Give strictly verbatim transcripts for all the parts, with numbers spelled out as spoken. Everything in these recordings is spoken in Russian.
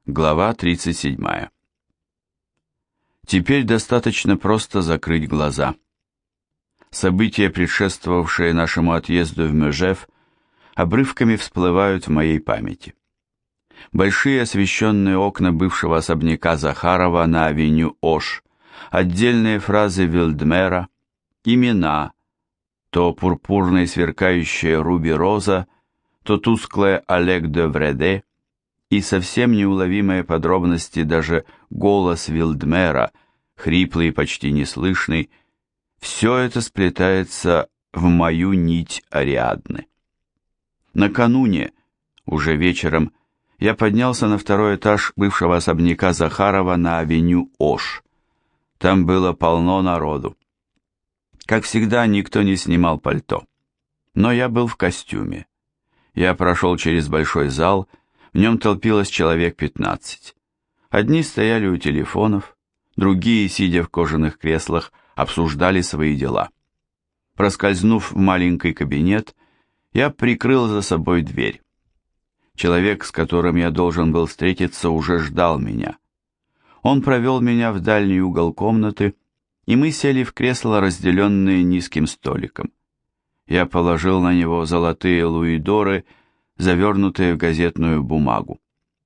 Глава тридцать седьмая. Теперь достаточно просто закрыть глаза. События, предшествовавшие нашему отъезду в Межев, обрывками всплывают в моей памяти. Большие освещенные окна бывшего особняка Захарова на авеню Ош, отдельные фразы Вильдмера, имена, то пурпурная сверкающая Руби Роза, то тусклая Олег де Вреде, и совсем неуловимые подробности, даже голос Вильдмера, хриплый и почти неслышный, все это сплетается в мою нить Ариадны. Накануне, уже вечером, я поднялся на второй этаж бывшего особняка Захарова на авеню Ош. Там было полно народу. Как всегда, никто не снимал пальто. Но я был в костюме. Я прошел через большой зал. В нем толпилось человек пятнадцать. Одни стояли у телефонов, другие, сидя в кожаных креслах, обсуждали свои дела. Проскользнув в маленький кабинет, я прикрыл за собой дверь. Человек, с которым я должен был встретиться, уже ждал меня. Он провел меня в дальний угол комнаты, и мы сели в кресла, разделенные низким столиком. Я положил на него золотые луидоры, завернутые в газетную бумагу.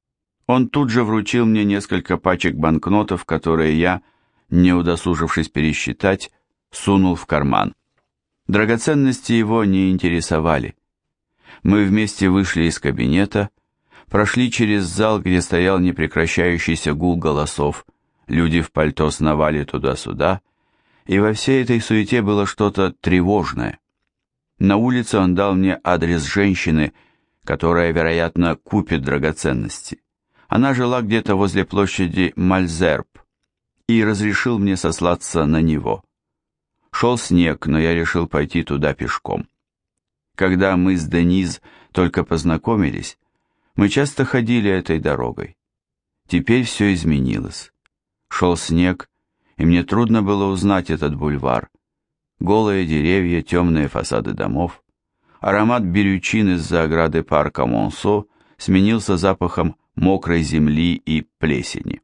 Он тут же вручил мне несколько пачек банкнотов, которые я, не удосужившись пересчитать, сунул в карман. Драгоценности его не интересовали. Мы вместе вышли из кабинета, прошли через зал, где стоял непрекращающийся гул голосов, люди в пальто сновали туда-сюда, и во всей этой суете было что-то тревожное. На улице он дал мне адрес женщины, которая, вероятно, купит драгоценности. Она жила где-то возле площади Мальзерб, и разрешил мне сослаться на него. Шел снег, но я решил пойти туда пешком. Когда мы с Дениз только познакомились, мы часто ходили этой дорогой. Теперь все изменилось. Шел снег, и мне трудно было узнать этот бульвар. Голые деревья, темные фасады домов. Аромат берючин из-за ограды парка Монсо сменился запахом мокрой земли и плесени.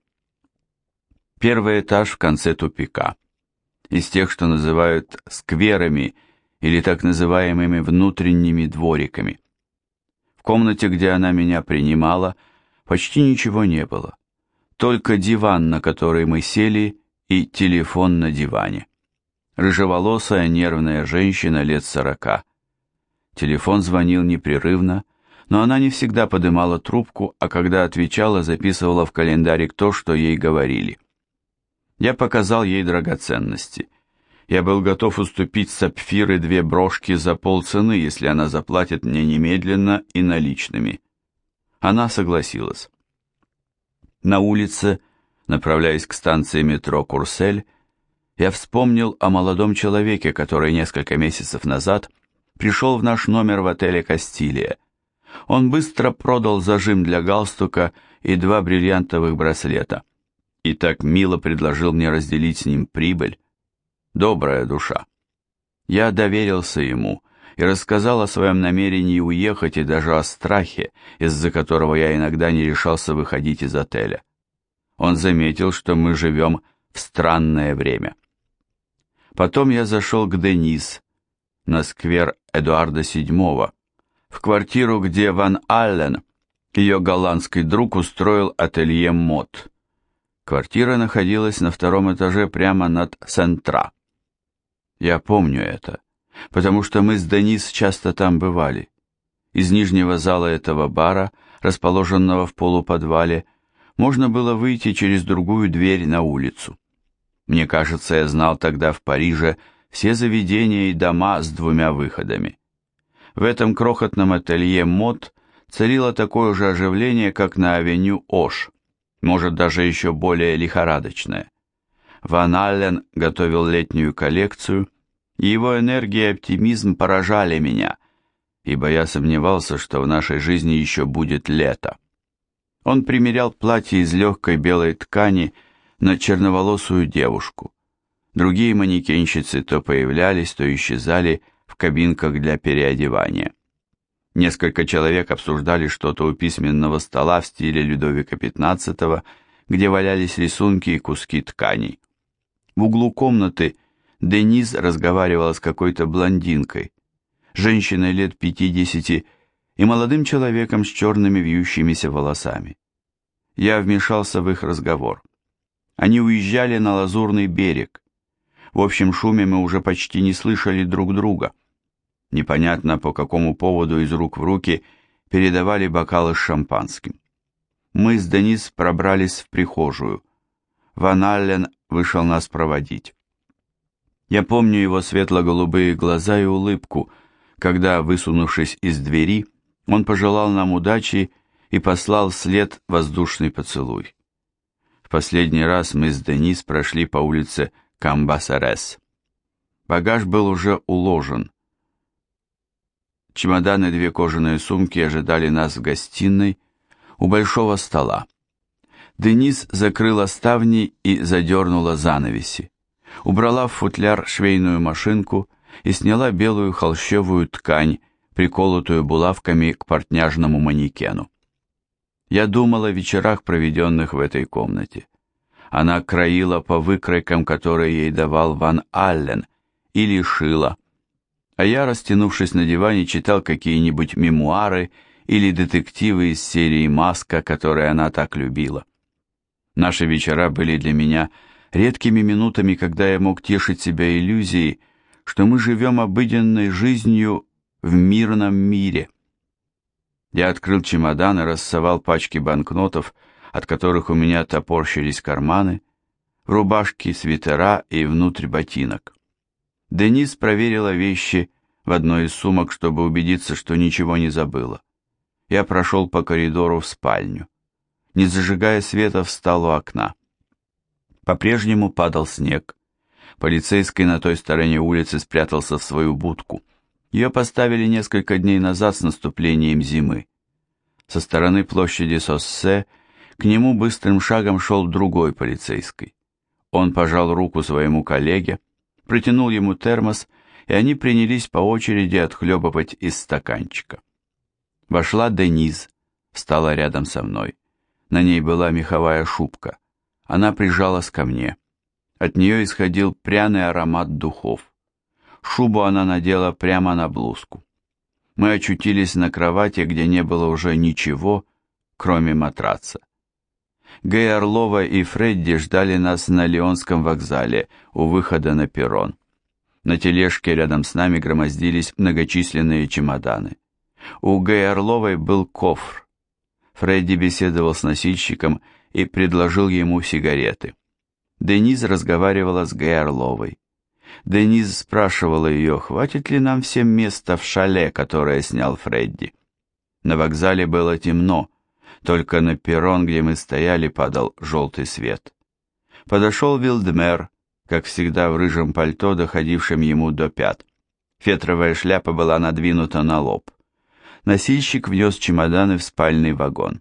Первый этаж в конце тупика. Из тех, что называют скверами или так называемыми внутренними двориками. В комнате, где она меня принимала, почти ничего не было. Только диван, на который мы сели, и телефон на диване. Рыжеволосая нервная женщина лет сорока. Телефон звонил непрерывно, но она не всегда подымала трубку, а когда отвечала, записывала в календарик то, что ей говорили. Я показал ей драгоценности. Я был готов уступить сапфиры две брошки за полцены, если она заплатит мне немедленно и наличными. Она согласилась. На улице, направляясь к станции метро Курсель, я вспомнил о молодом человеке, который несколько месяцев назад пришел в наш номер в отеле «Кастилия». Он быстро продал зажим для галстука и два бриллиантовых браслета. И так мило предложил мне разделить с ним прибыль. Добрая душа. Я доверился ему и рассказал о своем намерении уехать и даже о страхе, из-за которого я иногда не решался выходить из отеля. Он заметил, что мы живем в странное время. Потом я зашел к Дениз на сквер Эдуарда седьмого, в квартиру, где Ван Аллен, ее голландский друг, устроил ателье мод. Квартира находилась на втором этаже прямо над Сентра. Я помню это, потому что мы с Дениз часто там бывали. Из нижнего зала этого бара, расположенного в полуподвале, можно было выйти через другую дверь на улицу. Мне кажется, я знал тогда в Париже все заведения и дома с двумя выходами. В этом крохотном ателье мод царило такое же оживление, как на авеню Ош, может, даже еще более лихорадочное. Ван Аллен готовил летнюю коллекцию, и его энергия и оптимизм поражали меня, ибо я сомневался, что в нашей жизни еще будет лето. Он примерял платье из легкой белой ткани на черноволосую девушку. Другие манекенщицы то появлялись, то исчезали в кабинках для переодевания. Несколько человек обсуждали что-то у письменного стола в стиле Людовика пятнадцатого, где валялись рисунки и куски тканей. В углу комнаты Дениз разговаривала с какой-то блондинкой, женщиной лет пятидесяти и молодым человеком с черными вьющимися волосами. Я вмешался в их разговор. Они уезжали на Лазурный берег. В общем шуме мы уже почти не слышали друг друга. Непонятно, по какому поводу из рук в руки передавали бокалы с шампанским. Мы с Денис пробрались в прихожую. Ван Аллен вышел нас проводить. Я помню его светло-голубые глаза и улыбку, когда, высунувшись из двери, он пожелал нам удачи и послал вслед воздушный поцелуй. В последний раз мы с Денис прошли по улице Камбасарес. Багаж был уже уложен. Чемодан и две кожаные сумки ожидали нас в гостиной у большого стола. Денис закрыла ставни и задернула занавеси, убрала в футляр швейную машинку и сняла белую холщовую ткань, приколотую булавками к портняжному манекену. Я думал о вечерах, проведенных в этой комнате. Она краила по выкройкам, которые ей давал Ван Аллен, или шила, а я, растянувшись на диване, читал какие-нибудь мемуары или детективы из серии «Маска», которые она так любила. Наши вечера были для меня редкими минутами, когда я мог тешить себя иллюзией, что мы живем обыденной жизнью в мирном мире. Я открыл чемодан и рассовал пачки банкнотов, от которых у меня топорщились карманы, в рубашки, свитера и внутрь ботинок. Денис проверила вещи в одной из сумок, чтобы убедиться, что ничего не забыла. Я прошел по коридору в спальню. Не зажигая света, встал у окна. По-прежнему падал снег. Полицейский на той стороне улицы спрятался в свою будку. Ее поставили несколько дней назад с наступлением зимы. Со стороны площади Соссе к нему быстрым шагом шел другой полицейский. Он пожал руку своему коллеге, протянул ему термос, и они принялись по очереди отхлебывать из стаканчика. Вошла Денис, встала рядом со мной. На ней была меховая шубка. Она прижалась ко мне. От нее исходил пряный аромат духов. Шубу она надела прямо на блузку. Мы очутились на кровати, где не было уже ничего, кроме матраца. Гэй Орлова и Фредди ждали нас на Лионском вокзале у выхода на перрон. На тележке рядом с нами громоздились многочисленные чемоданы. У Гэй Орловой был кофр. Фредди беседовал с носильщиком и предложил ему сигареты. Денис разговаривала с Гэй Орловой. Денис спрашивала ее, хватит ли нам всем места в шале, которое снял Фредди. На вокзале было темно, только на перрон, где мы стояли, падал желтый свет. Подошел Вильдмер, как всегда в рыжем пальто, доходившем ему до пят. Фетровая шляпа была надвинута на лоб. Носильщик внес чемоданы в спальный вагон.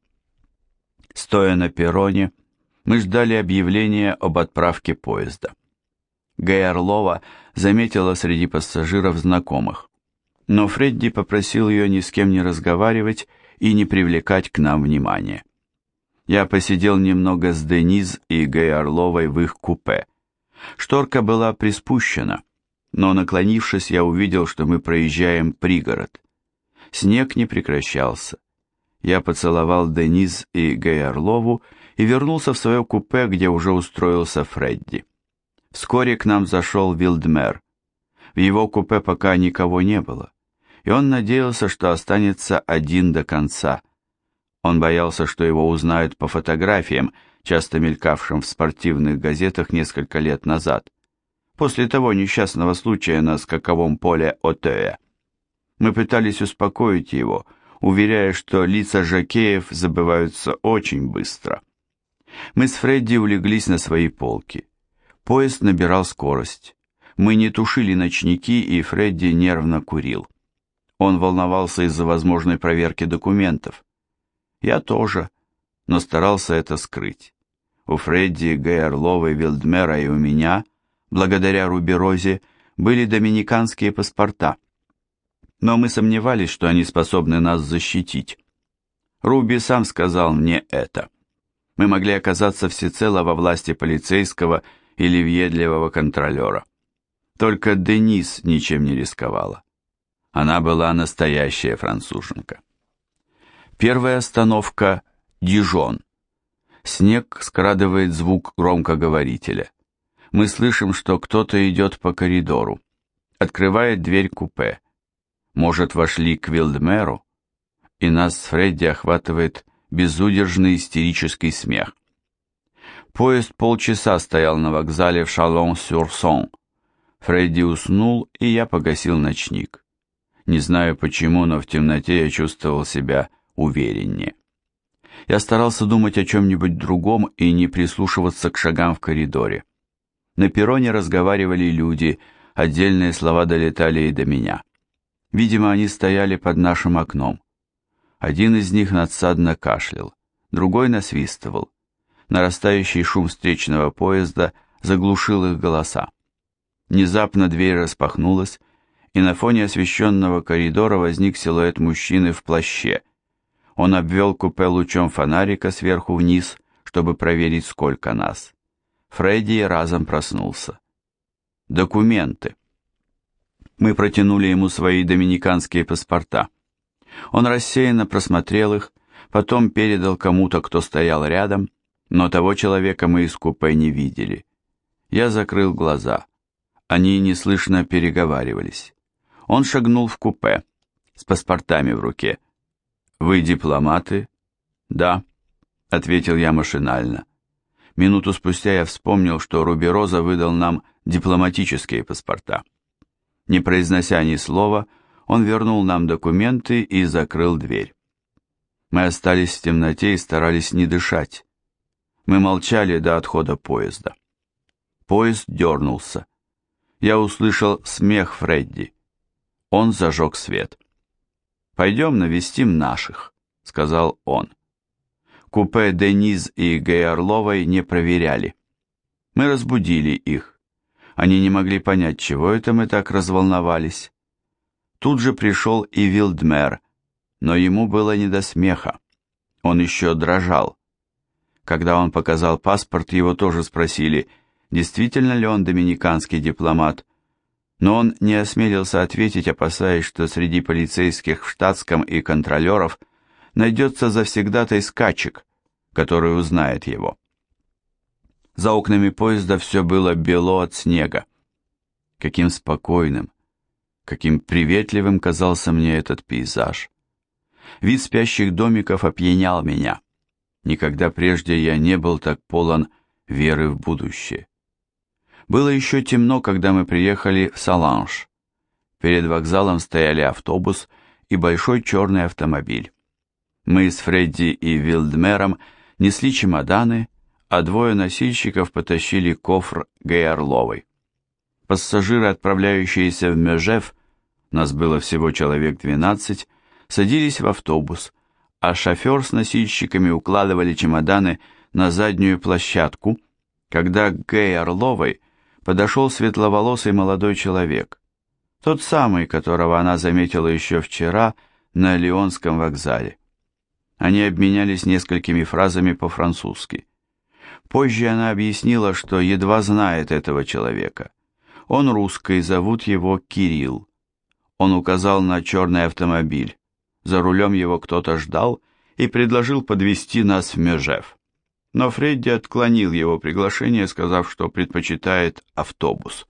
Стоя на перроне, мы ждали объявления об отправке поезда. Гэй Орлова заметила среди пассажиров знакомых, но Фредди попросил ее ни с кем не разговаривать и не привлекать к нам внимания. Я посидел немного с Денис и Гэй Орловой в их купе. Шторка была приспущена, но, наклонившись, я увидел, что мы проезжаем пригород. Снег не прекращался. Я поцеловал Денис и Гэй Орлову и вернулся в свое купе, где уже устроился Фредди. Вскоре к нам зашел Вильдмер. В его купе пока никого не было, и он надеялся, что останется один до конца. Он боялся, что его узнают по фотографиям, часто мелькавшим в спортивных газетах несколько лет назад, после того несчастного случая на скаковом поле Отея. Мы пытались успокоить его, уверяя, что лица жокеев забываются очень быстро. Мы с Фредди улеглись на свои полки. Поезд набирал скорость. Мы не тушили ночники, и Фредди нервно курил. Он волновался из-за возможной проверки документов. Я тоже, но старался это скрыть. У Фредди, Гэй Орловой, Вильдмера и у меня, благодаря Руберозе, были доминиканские паспорта. но мы сомневались, что они способны нас защитить. Руби сам сказал мне это. Мы могли оказаться всецело во власти полицейского или въедливого контролера. Только Денис ничем не рисковала. Она была настоящая француженка. Первая остановка – Дижон. Снег скрадывает звук громкоговорителя. Мы слышим, что кто-то идет по коридору. Открывает дверь купе. Может, вошли к Вилдмеру? И нас с Фредди охватывает безудержный истерический смех. Поезд полчаса стоял на вокзале в Шалон-сюр-Сон. Фредди уснул, и я погасил ночник. Не знаю почему, но в темноте я чувствовал себя увереннее. Я старался думать о чем-нибудь другом и не прислушиваться к шагам в коридоре. На перроне разговаривали люди, отдельные слова долетали и до меня. Видимо, они стояли под нашим окном. Один из них надсадно кашлял, другой насвистывал. Нарастающий шум встречного поезда заглушил их голоса. Внезапно дверь распахнулась, и на фоне освещенного коридора возник силуэт мужчины в плаще. Он обвел купе лучом фонарика сверху вниз, чтобы проверить, сколько нас. Фредди разом проснулся. Документы. Мы протянули ему свои доминиканские паспорта. Он рассеянно просмотрел их, потом передал кому-то, кто стоял рядом, но того человека мы из купе не видели. Я закрыл глаза. Они неслышно переговаривались. Он шагнул в купе, с паспортами в руке. «Вы дипломаты?» «Да», — ответил я машинально. Минуту спустя я вспомнил, что Рубероза выдал нам дипломатические паспорта. Не произнося ни слова, он вернул нам документы и закрыл дверь. Мы остались в темноте и старались не дышать. Мы молчали до отхода поезда. Поезд дернулся. Я услышал смех Фредди. Он зажег свет. «Пойдем навестим наших», — сказал он. Купе Дениз и Гейарловой не проверяли. Мы разбудили их. Они не могли понять, чего это мы так разволновались. Тут же пришел и Вилдмер, но ему было не до смеха. Он еще дрожал. Когда он показал паспорт, его тоже спросили, действительно ли он доминиканский дипломат, но он не осмелился ответить, опасаясь, что среди полицейских в штатском и контролеров найдется завсегдатай скачек, который узнает его. За окнами поезда все было бело от снега. Каким спокойным, каким приветливым казался мне этот пейзаж. Вид спящих домиков опьянял меня. Никогда прежде я не был так полон веры в будущее. Было еще темно, когда мы приехали в Саланж. Перед вокзалом стояли автобус и большой черный автомобиль. Мы с Фредди и Вилдмером несли чемоданы, а двое носильщиков потащили кофр Гейарловой. Пассажиры, отправляющиеся в Межев, нас было всего человек двенадцать, садились в автобус, а шофер с носильщиками укладывали чемоданы на заднюю площадку, когда к Гейарловой подошел светловолосый молодой человек, тот самый, которого она заметила еще вчера на Лионском вокзале. Они обменялись несколькими фразами по-французски. Позже она объяснила, что едва знает этого человека. Он русский, зовут его Кирилл. Он указал на черный автомобиль. За рулем его кто-то ждал и предложил подвезти нас в Межев. Но Фредди отклонил его приглашение, сказав, что предпочитает автобус.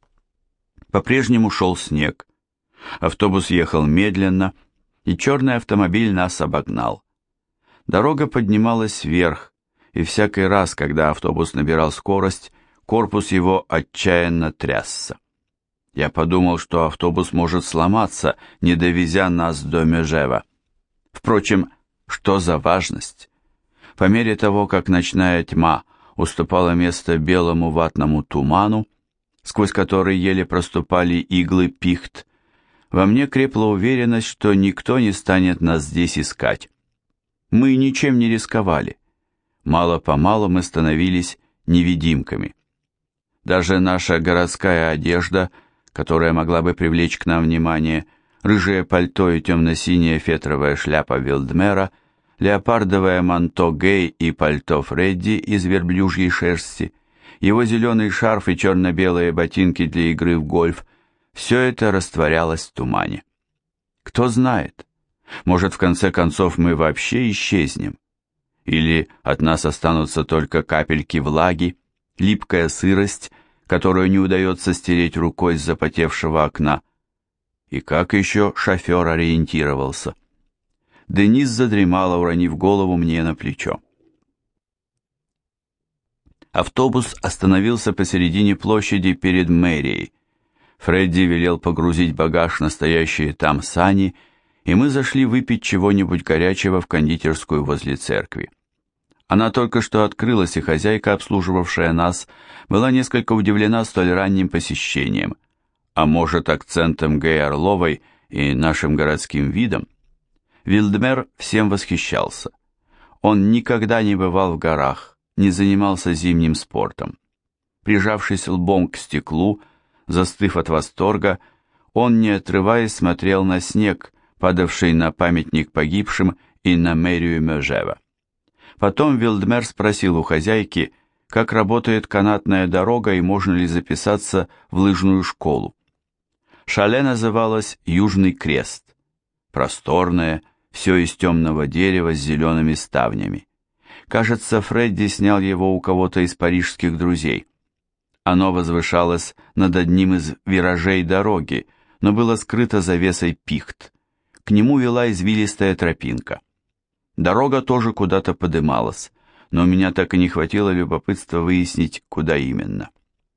По-прежнему шел снег. Автобус ехал медленно, и черный автомобиль нас обогнал. Дорога поднималась вверх, и всякий раз, когда автобус набирал скорость, корпус его отчаянно трясся. Я подумал, что автобус может сломаться, не довезя нас до Межева. Впрочем, что за важность? По мере того, как ночная тьма уступала место белому ватному туману, сквозь который еле проступали иглы пихт, во мне крепла уверенность, что никто не станет нас здесь искать. Мы ничем не рисковали. Мало-помалу мы становились невидимками. Даже наша городская одежда, которая могла бы привлечь к нам внимание, рыжее пальто и темно-синяя фетровая шляпа Вилдмера, леопардовое манто Гей и пальто Фредди из верблюжьей шерсти, его зеленый шарф и черно-белые ботинки для игры в гольф – все это растворялось в тумане. Кто знает, может, в конце концов мы вообще исчезнем, или от нас останутся только капельки влаги, липкая сырость, которую не удается стереть рукой с запотевшего окна. И как еще шофер ориентировался? Денис задремала, уронив голову мне на плечо. Автобус остановился посередине площади перед мэрией. Фредди велел погрузить багаж в настоящие там сани, и мы зашли выпить чего-нибудь горячего в кондитерскую возле церкви. Она только что открылась, и хозяйка, обслуживавшая нас, была несколько удивлена столь ранним посещением, а может, акцентом Гэй Орловой и нашим городским видом. Вилдмер всем восхищался. Он никогда не бывал в горах, не занимался зимним спортом. Прижавшись лбом к стеклу, застыв от восторга, он, не отрываясь, смотрел на снег, падавший на памятник погибшим и на мэрию Межева. Потом Вилдмер спросил у хозяйки, как работает канатная дорога и можно ли записаться в лыжную школу. Шале называлось «Южный крест». Просторное, все из темного дерева с зелеными ставнями. Кажется, Фредди снял его у кого-то из парижских друзей. Оно возвышалось над одним из виражей дороги, но было скрыто завесой пихт. К нему вела извилистая тропинка. Дорога тоже куда-то подымалась, но у меня так и не хватило любопытства выяснить, куда именно.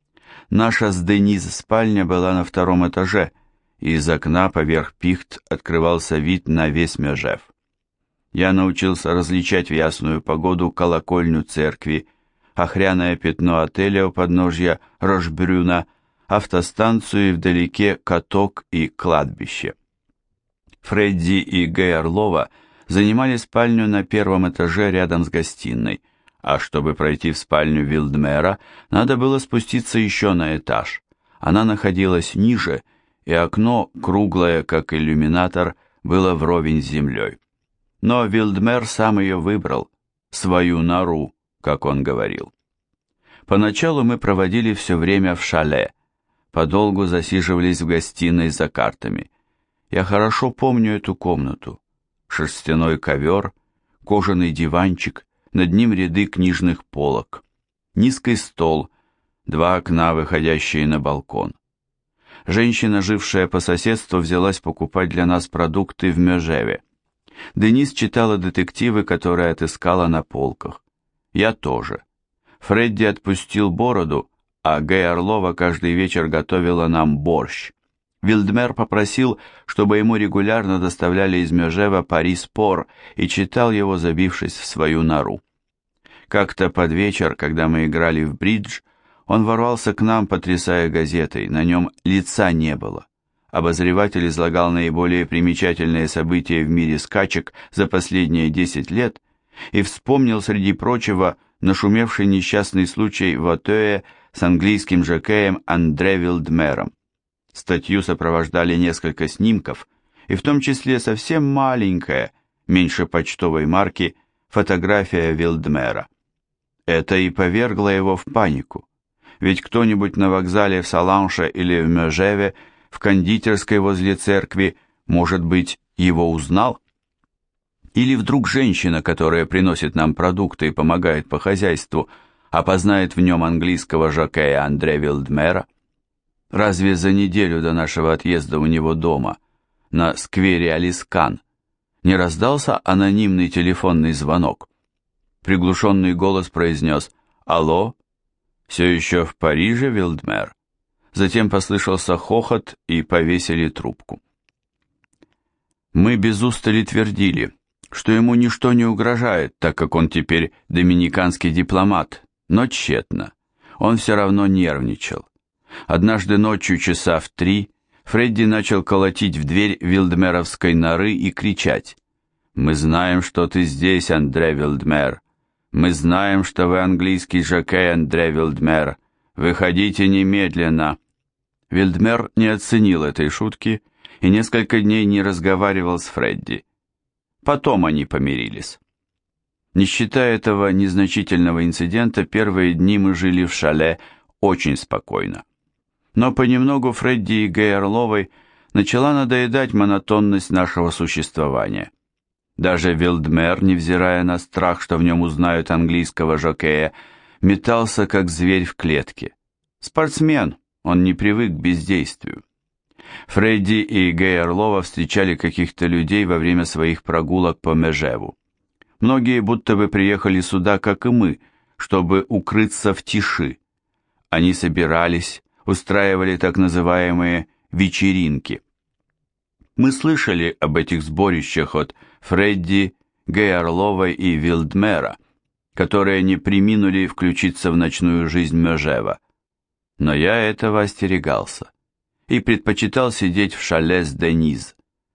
Наша с Дениз спальня была на втором этаже, и из окна поверх пихт открывался вид на весь Межев. Я научился различать в ясную погоду колокольню церкви, охряное пятно отеля у подножья Рошбрюна, автостанцию и вдалеке каток и кладбище. Фредди и Гэй Орлова занимали спальню на первом этаже рядом с гостиной, а чтобы пройти в спальню Вилдмера, надо было спуститься еще на этаж. Она находилась ниже, и окно, круглое, как иллюминатор, было вровень с землей. Но Вилдмер сам ее выбрал, свою нору, как он говорил. Поначалу мы проводили все время в шале, подолгу засиживались в гостиной за картами. Я хорошо помню эту комнату. Шерстяной ковер, кожаный диванчик, над ним ряды книжных полок, низкий стол, два окна, выходящие на балкон. Женщина, жившая по соседству, взялась покупать для нас продукты в Межеве. Денис читала детективы, которые отыскала на полках. Я тоже. Фредди отпустил бороду, а Гэй Орлова каждый вечер готовила нам борщ. Вилдмер попросил, чтобы ему регулярно доставляли из Межева Пари-спор, и читал его, забившись в свою нору. Как-то под вечер, когда мы играли в бридж, он ворвался к нам, потрясая газетой, на нем лица не было. Обозреватель излагал наиболее примечательные события в мире скачек за последние десять лет и вспомнил, среди прочего, нашумевший несчастный случай в Отее с английским жокеем Андре Вилдмером. Статью сопровождали несколько снимков, и в том числе совсем маленькая, меньше почтовой марки, фотография Вилдмера. Это и повергло его в панику, ведь кто-нибудь на вокзале в Саланше или в Межеве, в кондитерской возле церкви, может быть, его узнал? Или вдруг женщина, которая приносит нам продукты и помогает по хозяйству, опознает в нем английского жокея Андре Вилдмера? Разве за неделю до нашего отъезда у него дома, на сквере Алискан, не раздался анонимный телефонный звонок? Приглушенный голос произнес «Алло? Все еще в Париже, Вилдмер?» Затем послышался хохот, и повесили трубку. Мы без устали твердили, что ему ничто не угрожает, так как он теперь доминиканский дипломат, но тщетно. Он все равно нервничал. Однажды ночью часа в три Фредди начал колотить в дверь Вилдмеровской норы и кричать: «Мы знаем, что ты здесь, Андре Вилдмер. Мы знаем, что вы английский жокей, Андре Вилдмер. Выходите немедленно!» Вилдмер не оценил этой шутки и несколько дней не разговаривал с Фредди. Потом они помирились. Не считая этого незначительного инцидента, первые дни мы жили в шале очень спокойно. Но понемногу Фредди и Гэй Орловой начала надоедать монотонность нашего существования. Даже Вилдмер, невзирая на страх, что в нем узнают английского жокея, метался, как зверь в клетке. Спортсмен, он не привык к бездействию. Фредди и Гэй Орлова встречали каких-то людей во время своих прогулок по Межеву. Многие будто бы приехали сюда, как и мы, чтобы укрыться в тиши. Они собирались, устраивали так называемые вечеринки. Мы слышали об этих сборищах от Фредди, Гэй Орловой и Вилдмера, которые не преминули включиться в ночную жизнь Межева. Но я этого остерегался и предпочитал сидеть в шале с Дениз.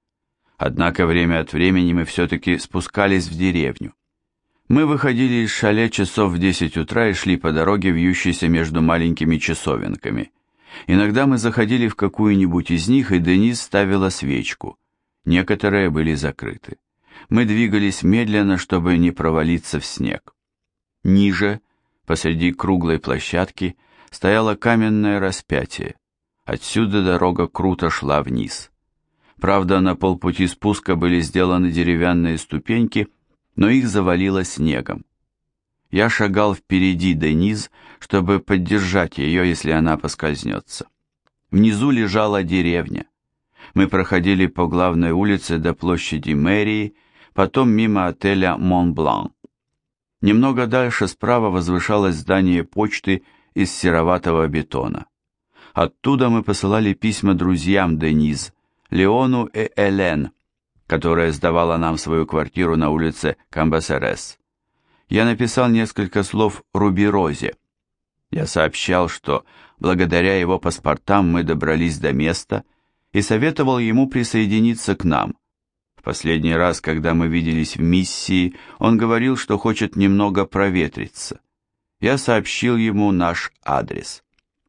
Однако время от времени мы все-таки спускались в деревню. Мы выходили из шале часов в десять утра и шли по дороге, вьющейся между маленькими часовенками. Иногда мы заходили в какую-нибудь из них, и Дениз ставила свечку. Некоторые были закрыты. Мы двигались медленно, чтобы не провалиться в снег. Ниже, посреди круглой площадки, стояло каменное распятие. Отсюда дорога круто шла вниз. Правда, на полпути спуска были сделаны деревянные ступеньки, но их завалило снегом. Я шагал впереди Дениз, чтобы поддержать ее, если она поскользнется. Внизу лежала деревня. Мы проходили по главной улице до площади мэрии, потом мимо отеля «Монблан». Немного дальше справа возвышалось здание почты из сероватого бетона. Оттуда мы посылали письма друзьям Дениз, Леону и Элен, которая сдавала нам свою квартиру на улице Камбасерес. Я написал несколько слов Рубирозе. Я сообщал, что благодаря его паспортам мы добрались до места, и советовал ему присоединиться к нам. В последний раз, когда мы виделись в миссии, он говорил, что хочет немного проветриться. Я сообщил ему наш адрес.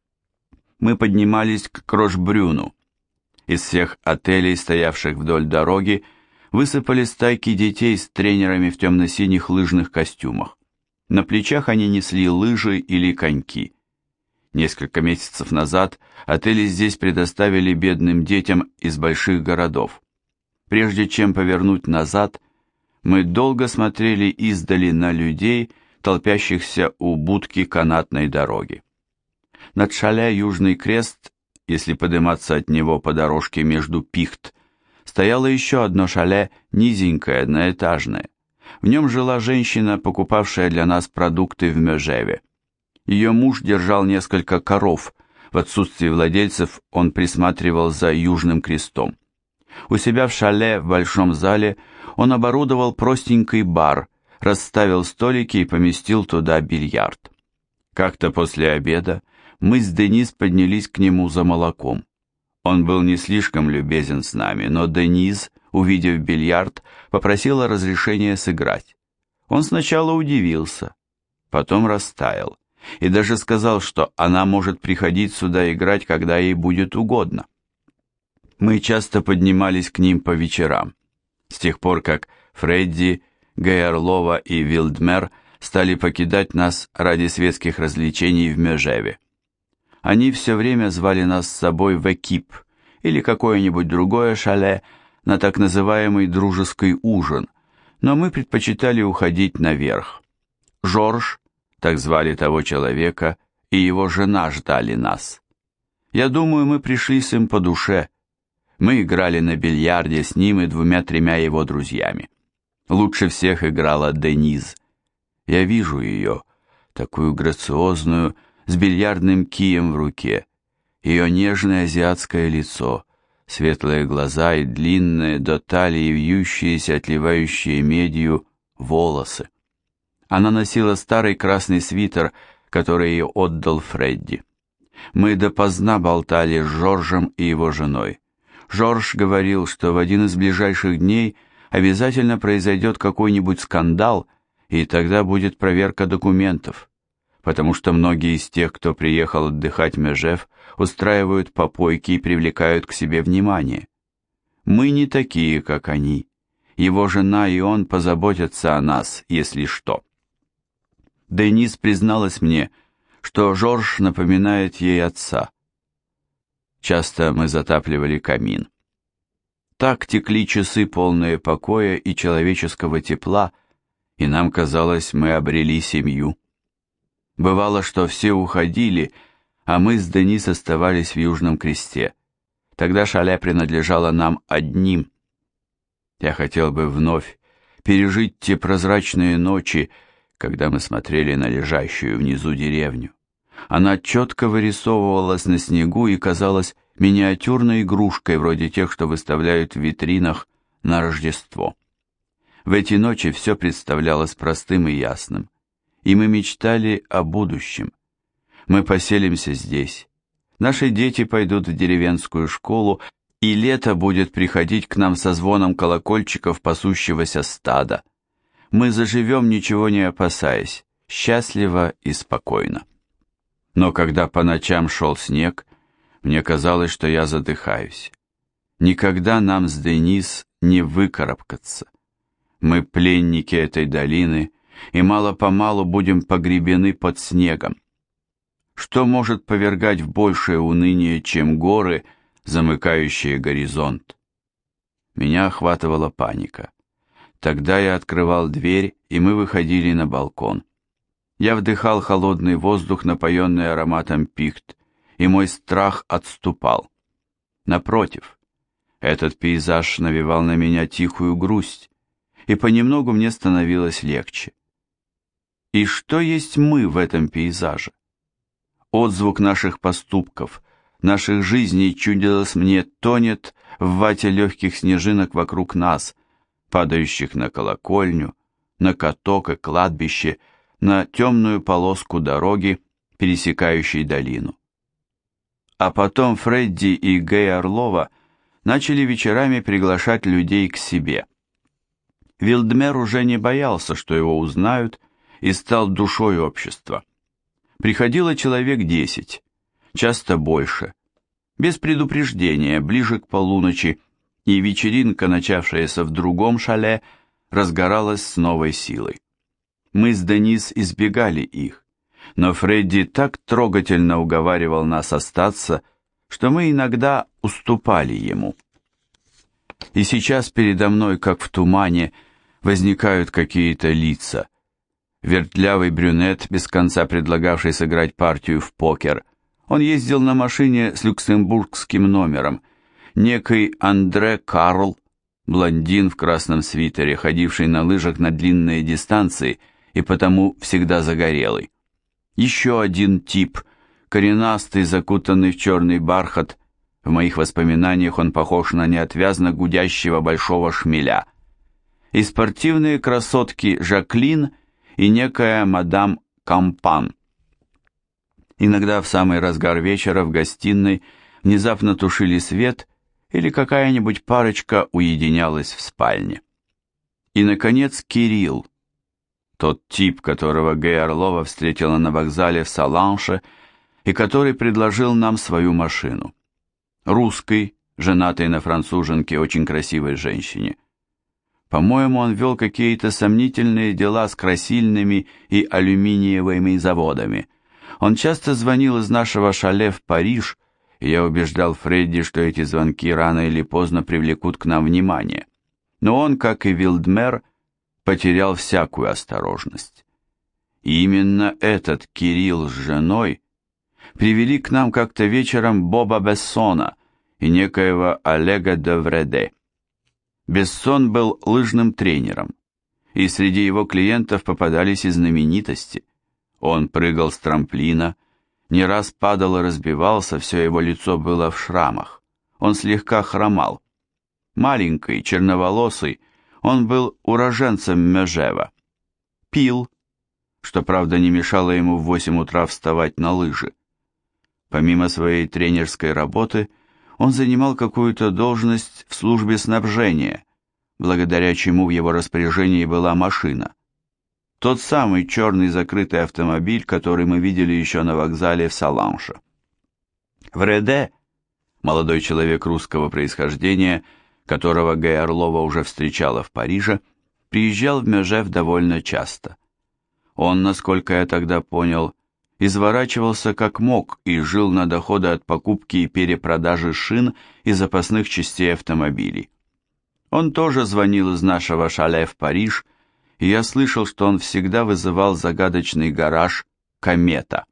Мы поднимались к Крошбрюну. Из всех отелей, стоявших вдоль дороги, высыпали стайки детей с тренерами в темно-синих лыжных костюмах. На плечах они несли лыжи или коньки. Несколько месяцев назад отели здесь предоставили бедным детям из больших городов. Прежде чем повернуть назад, мы долго смотрели издали на людей, толпящихся у будки канатной дороги. Над шале Южный Крест, если подниматься от него по дорожке между пихт, стояло еще одно шале, низенькое, одноэтажное. В нем жила женщина, покупавшая для нас продукты в Межеве. Ее муж держал несколько коров, в отсутствие владельцев он присматривал за Южным Крестом. У себя в шале в большом зале он оборудовал простенький бар, расставил столики и поместил туда бильярд. Как-то после обеда мы с Дениз поднялись к нему за молоком. Он был не слишком любезен с нами, но Дениз, увидев бильярд, попросила разрешения сыграть. Он сначала удивился, потом растаял, и даже сказал, что она может приходить сюда играть, когда ей будет угодно. Мы часто поднимались к ним по вечерам, с тех пор, как Фредди, Гэй Орлова и Вилдмер стали покидать нас ради светских развлечений в Межеве. Они все время звали нас с собой в Экип или какое-нибудь другое шале на так называемый дружеский ужин, но мы предпочитали уходить наверх. Жорж, так звали того человека, и его жена ждали нас. Я думаю, мы пришли с им по душе. Мы играли на бильярде с ним и двумя-тремя его друзьями. Лучше всех играла Дениз. Я вижу ее, такую грациозную, с бильярдным кием в руке. Ее нежное азиатское лицо, светлые глаза и длинные до талии вьющиеся, отливающие медью, волосы. Она носила старый красный свитер, который ей отдал Фредди. Мы допоздна болтали с Жоржем и его женой. Жорж говорил, что в один из ближайших дней обязательно произойдет какой-нибудь скандал, и тогда будет проверка документов, потому что многие из тех, кто приехал отдыхать в Межев, устраивают попойки и привлекают к себе внимание. Мы не такие, как они. Его жена и он позаботятся о нас, если что. Денис призналась мне, что Жорж напоминает ей отца. Часто мы затапливали камин. Так текли часы, полные покоя и человеческого тепла, и нам казалось, мы обрели семью. Бывало, что все уходили, а мы с Денис оставались в Южном Кресте. Тогда шале принадлежало нам одним. Я хотел бы вновь пережить те прозрачные ночи, когда мы смотрели на лежащую внизу деревню. Она четко вырисовывалась на снегу и казалась миниатюрной игрушкой, вроде тех, что выставляют в витринах на Рождество. В эти ночи все представлялось простым и ясным, и мы мечтали о будущем. Мы поселимся здесь. Наши дети пойдут в деревенскую школу, и лето будет приходить к нам со звоном колокольчиков пасущегося стада. Мы заживем, ничего не опасаясь, счастливо и спокойно. Но когда по ночам шел снег, мне казалось, что я задыхаюсь. Никогда нам с Денис не выкарабкаться. Мы пленники этой долины, и мало-помалу будем погребены под снегом. Что может повергать в большее уныние, чем горы, замыкающие горизонт? Меня охватывала паника. Тогда я открывал дверь, и мы выходили на балкон. Я вдыхал холодный воздух, напоенный ароматом пихт, и мой страх отступал. Напротив, этот пейзаж навевал на меня тихую грусть, и понемногу мне становилось легче. И что есть мы в этом пейзаже? Отзвук наших поступков, наших жизней, чудилось мне, тонет в вате легких снежинок вокруг нас, падающих на колокольню, на каток и кладбище, на темную полоску дороги, пересекающей долину. А потом Фредди и Гэй Орлова начали вечерами приглашать людей к себе. Вилдмер уже не боялся, что его узнают, и стал душой общества. Приходило человек десять, часто больше, без предупреждения, ближе к полуночи, и вечеринка, начавшаяся в другом шале, разгоралась с новой силой. Мы с Денис избегали их, но Фредди так трогательно уговаривал нас остаться, что мы иногда уступали ему. И сейчас передо мной, как в тумане, возникают какие-то лица. Вертлявый брюнет, без конца предлагавший сыграть партию в покер. Он ездил на машине с люксембургским номером. Некий Андре Карл, блондин в красном свитере, ходивший на лыжах на длинные дистанции и потому всегда загорелый. Еще один тип, коренастый, закутанный в черный бархат. В моих воспоминаниях он похож на неотвязно гудящего большого шмеля. И спортивные красотки Жаклин и некая мадам Кампан. Иногда в самый разгар вечера в гостиной внезапно тушили свет, или какая-нибудь парочка уединялась в спальне. И, наконец, Кирилл, тот тип, которого Гэй Орлова встретила на вокзале в Саланше и который предложил нам свою машину. Русский, женатый на француженке, очень красивой женщине. По-моему, он вел какие-то сомнительные дела с красильными и алюминиевыми заводами. Он часто звонил из нашего шале в Париж, и я убеждал Фредди, что эти звонки рано или поздно привлекут к нам внимание. Но он, как и Вилдмер, потерял всякую осторожность. И именно этот Кирилл с женой привели к нам как-то вечером Боба Бессона и некоего Олега де Вреде. Бессон был лыжным тренером, и среди его клиентов попадались и знаменитости. Он прыгал с трамплина, не раз падал и разбивался, все его лицо было в шрамах. Он слегка хромал. Маленький, черноволосый, он был уроженцем Межева. Пил, что, правда, не мешало ему в восемь утра вставать на лыжи. Помимо своей тренерской работы, он занимал какую-то должность в службе снабжения, благодаря чему в его распоряжении была машина. Тот самый черный закрытый автомобиль, который мы видели еще на вокзале в Саланше. Вреде, молодой человек русского происхождения, которого Г. Орлова уже встречала в Париже, приезжал в Межев довольно часто. Он, насколько я тогда понял, изворачивался как мог и жил на доходы от покупки и перепродажи шин и запасных частей автомобилей. Он тоже звонил из нашего шале в Париж, и я слышал, что он всегда вызывал загадочный гараж «Комета».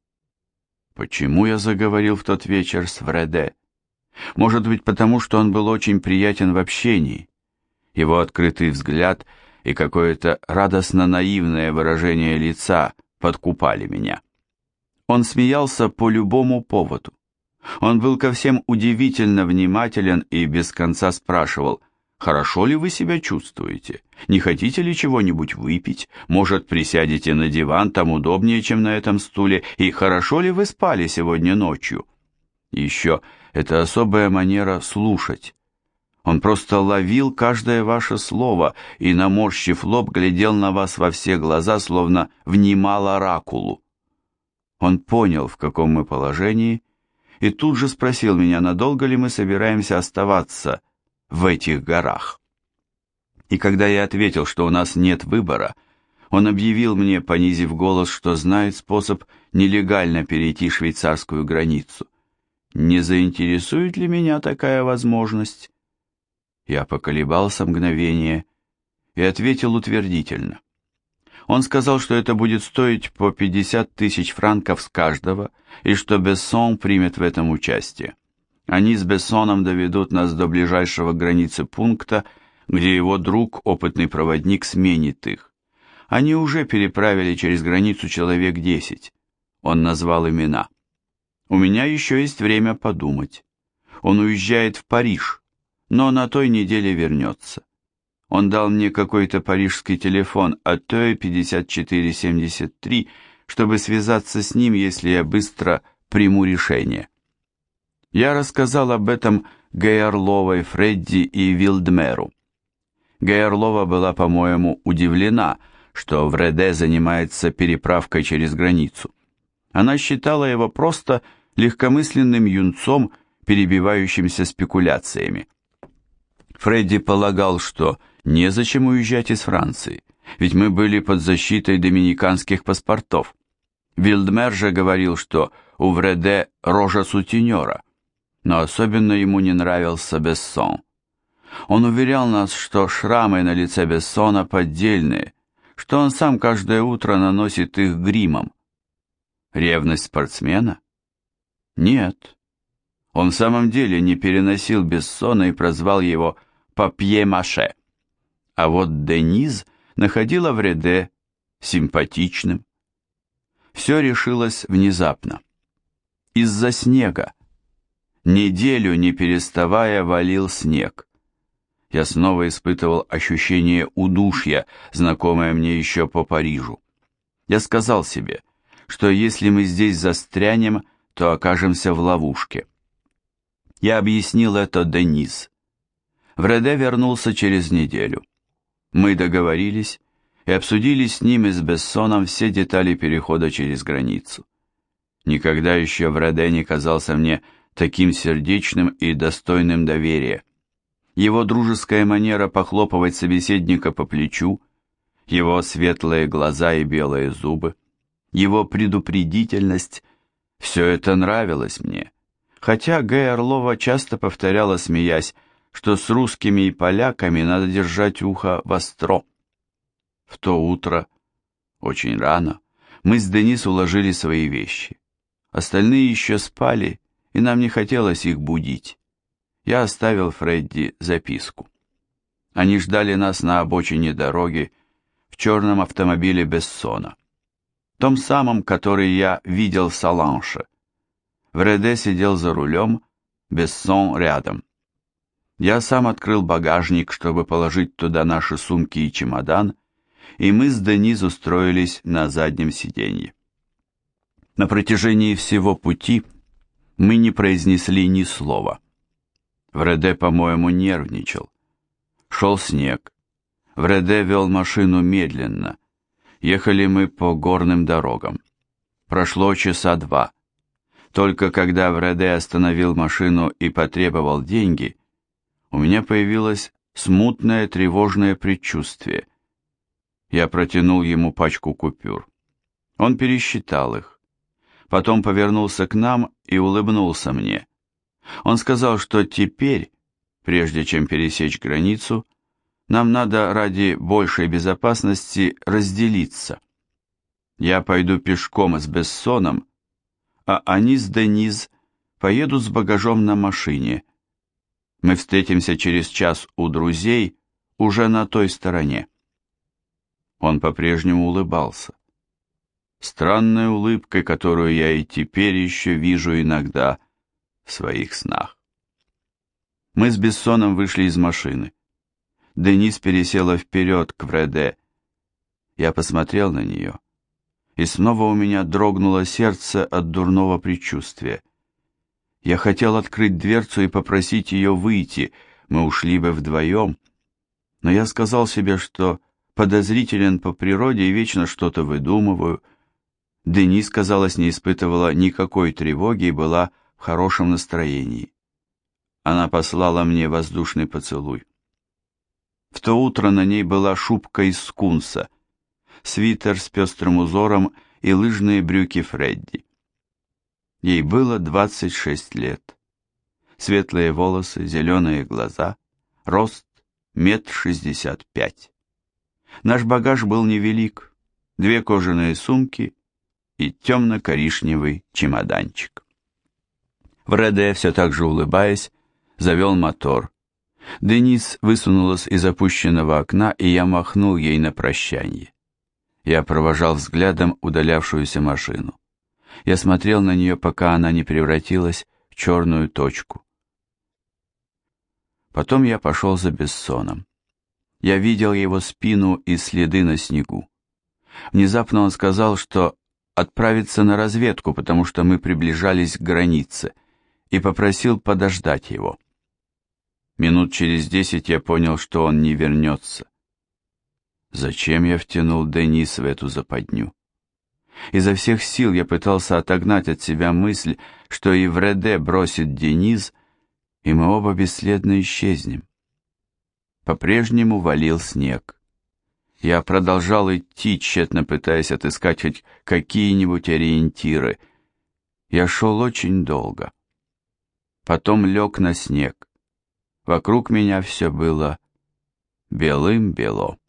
Почему я заговорил в тот вечер с Вреде? Может быть, потому что он был очень приятен в общении. Его открытый взгляд и какое-то радостно-наивное выражение лица подкупали меня. Он смеялся по любому поводу. Он был ко всем удивительно внимателен и без конца спрашивал: «Хорошо ли вы себя чувствуете? Не хотите ли чего-нибудь выпить? Может, присядете на диван, там удобнее, чем на этом стуле? И хорошо ли вы спали сегодня ночью?» И еще это особая манера слушать. Он просто ловил каждое ваше слово и, наморщив лоб, глядел на вас во все глаза, словно внимал оракулу. Он понял, в каком мы положении, и тут же спросил меня, надолго ли мы собираемся оставаться в этих горах. И когда я ответил, что у нас нет выбора, он объявил мне, понизив голос, что знает способ нелегально перейти швейцарскую границу. Не заинтересует ли меня такая возможность? Я поколебался мгновение и ответил утвердительно. Он сказал, что это будет стоить по пятьдесят тысяч франков с каждого, и что Бессон примет в этом участие. Они с Бессоном доведут нас до ближайшего границы пункта, где его друг, опытный проводник, сменит их. Они уже переправили через границу человек десять. Он назвал имена. У меня еще есть время подумать. Он уезжает в Париж, но на той неделе вернется. Он дал мне какой-то парижский телефон АТ пятьдесят четыре семьдесят три, чтобы связаться с ним, если я быстро приму решение. Я рассказал об этом Г. Орловой, Фредди и Вилдмеру. Г. Орлова была, по-моему, удивлена, что Вреде занимается переправкой через границу. Она считала его просто легкомысленным юнцом, перебивающимся спекуляциями. Фредди полагал, что незачем уезжать из Франции, ведь мы были под защитой доминиканских паспортов. Вилдмер же говорил, что у Вреде рожа сутенера, но особенно ему не нравился Бессон. Он уверял нас, что шрамы на лице Бессона поддельные, что он сам каждое утро наносит их гримом. Ревность спортсмена? Нет. Он в самом деле не переносил Бессона и прозвал его «папье-маше». А вот Дениз находила Вреде симпатичным. Все решилось внезапно. Из-за снега. Неделю, не переставая, валил снег. Я снова испытывал ощущение удушья, знакомое мне еще по Парижу. Я сказал себе, что если мы здесь застрянем, то окажемся в ловушке. Я объяснил это Дениз. Вреде вернулся через неделю. Мы договорились и обсудили с ним и с Бессоном все детали перехода через границу. Никогда еще Вреде не казался мне таким сердечным и достойным доверия. Его дружеская манера похлопывать собеседника по плечу, его светлые глаза и белые зубы, его предупредительность — все это нравилось мне, хотя Г. Орлова часто повторяла, смеясь, что с русскими и поляками надо держать ухо востро. В то утро, очень рано, мы с Денис уложили свои вещи. Остальные еще спали, и нам не хотелось их будить. Я оставил Фредди записку. Они ждали нас на обочине дороги в черном автомобиле Бессона, том самом, который я видел в Саланше. Вреде сидел за рулем, Бессон рядом. Я сам открыл багажник, чтобы положить туда наши сумки и чемодан, и мы с Дениз устроились на заднем сиденье. На протяжении всего пути мы не произнесли ни слова. Вреде, по-моему, нервничал. Шел снег. Вреде вел машину медленно. Ехали мы по горным дорогам. Прошло часа два. Только когда Вреде остановил машину и потребовал деньги, у меня появилось смутное тревожное предчувствие. Я протянул ему пачку купюр. Он пересчитал их. Потом повернулся к нам и улыбнулся мне. Он сказал, что теперь, прежде чем пересечь границу, нам надо ради большей безопасности разделиться. Я пойду пешком с Бессоном, а они с Дениз поедут с багажом на машине. Мы встретимся через час у друзей, уже на той стороне. Он по-прежнему улыбался. Странной улыбкой, которую я и теперь еще вижу иногда в своих снах. Мы с Бессоном вышли из машины. Дениз пересела вперед к Вреде. Я посмотрел на нее, и снова у меня дрогнуло сердце от дурного предчувствия. Я хотел открыть дверцу и попросить ее выйти, мы ушли бы вдвоем, но я сказал себе, что подозрителен по природе и вечно что-то выдумываю. Дениз, казалось, не испытывала никакой тревоги и была в хорошем настроении. Она послала мне воздушный поцелуй. В то утро на ней была шубка из скунса, свитер с пестрым узором и лыжные брюки Фредди. Ей было двадцать шесть лет. Светлые волосы, зеленые глаза, рост метр шестьдесят пять. Наш багаж был невелик, две кожаные сумки и темно-коричневый чемоданчик. Вреде, все так же улыбаясь, завел мотор. Дениз высунулась из опущенного окна, и я махнул ей на прощанье. Я провожал взглядом удалявшуюся машину. Я смотрел на нее, пока она не превратилась в черную точку. Потом я пошел за Бессоном. Я видел его спину и следы на снегу. Внезапно он сказал, что отправится на разведку, потому что мы приближались к границе, и попросил подождать его. Минут через десять я понял, что он не вернется. Зачем я втянул Дениз в эту западню? Изо всех сил я пытался отогнать от себя мысль, что и Вреде бросит Дениз, и мы оба бесследно исчезнем. По-прежнему валил снег. Я продолжал идти, тщетно пытаясь отыскать хоть какие-нибудь ориентиры. Я шел очень долго. Потом лег на снег. Вокруг меня все было белым-бело.